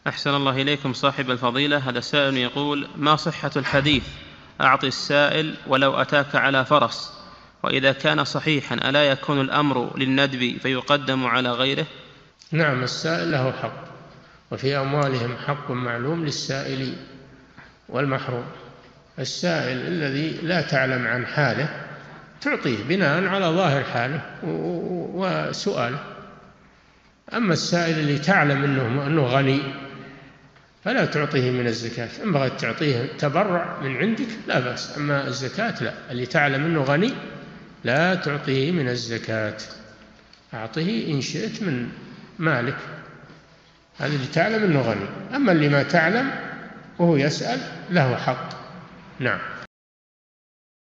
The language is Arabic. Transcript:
أحسن الله إليكم صاحب الفضيلة. هذا سائل يقول: ما صحة الحديث أعط السائل ولو أتاك على فرس؟ وإذا كان صحيحا ألا يكون الأمر للندب فيقدم على غيره؟ نعم، السائل له حق، وفي أموالهم حق معلوم للسائل والمحروم. السائل الذي لا تعلم عن حاله تعطيه بناء على ظاهر حاله وسؤاله. أما السائل اللي تعلم أنه غني فلا تعطيه من الزكاة. إن بغيت تعطيه تبرع من عندك لا بأس، أما الزكاة لا. اللي تعلم أنه غني لا تعطيه من الزكاة، أعطيه إن شئت من مالك، هذا اللي تعلم أنه غني. أما اللي ما تعلم وهو يسأل له حق. نعم.